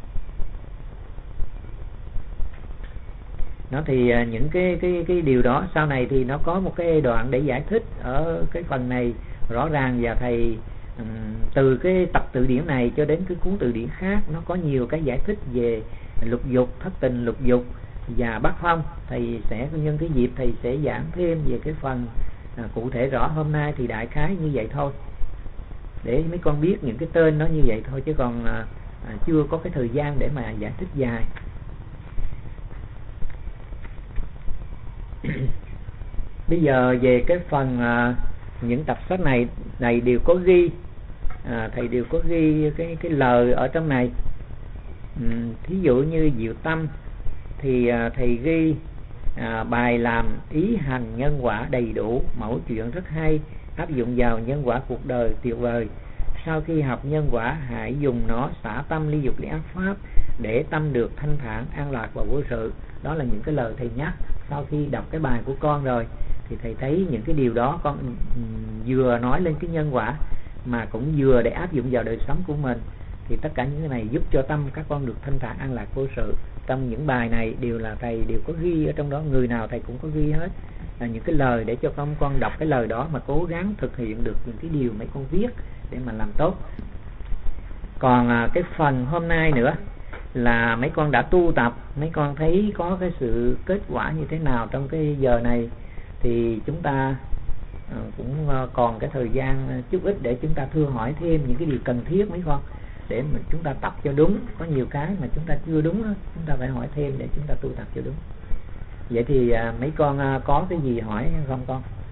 Nó thì những cái điều đó sau này thì nó có một cái đoạn để giải thích ở cái phần này rõ ràng, và thầy từ cái tập từ điển này cho đến cái cuốn từ điển khác nó có nhiều cái giải thích về lục dục, thất tình lục dục và bát phong. Thầy sẽ nhân cái dịp thầy sẽ giảng thêm về cái phần cụ thể rõ. Hôm nay thì đại khái như vậy thôi, để mấy con biết những cái tên nó như vậy thôi, chứ còn chưa có cái thời gian để mà giải thích dài. Bây giờ về cái phần những tập sách này đều có ghi, thầy đều có ghi cái lời ở trong này. Thí dụ như Diệu Tâm thì thầy ghi bài làm ý hành nhân quả đầy đủ, mẫu chuyện rất hay, áp dụng vào nhân quả cuộc đời tuyệt vời. Sau khi học nhân quả, hãy dùng nó xả tâm ly dục ly ác pháp để tâm được thanh thản, an lạc và vô sự. Đó là những cái lời thầy nhắc sau khi đọc cái bài của con rồi. Thì thầy thấy những cái điều đó con vừa nói lên cái nhân quả mà cũng vừa để áp dụng vào đời sống của mình. Thì tất cả những cái này giúp cho tâm các con được thanh thản, an lạc, vô sự. Trong những bài này đều là thầy đều có ghi ở trong đó, người nào thầy cũng có ghi hết, là những cái lời để cho con đọc cái lời đó mà cố gắng thực hiện được những cái điều mấy con viết để mà làm tốt. Còn cái phần hôm nay nữa là mấy con đã tu tập, mấy con thấy có cái sự kết quả như thế nào trong cái giờ này, thì chúng ta cũng còn cái thời gian chút ít để chúng ta thưa hỏi thêm những cái điều cần thiết mấy con, để mà chúng ta tập cho đúng. Có nhiều cái mà chúng ta chưa đúng đó, chúng ta phải hỏi thêm để chúng ta tu tập cho đúng. Vậy thì mấy con có cái gì hỏi không con?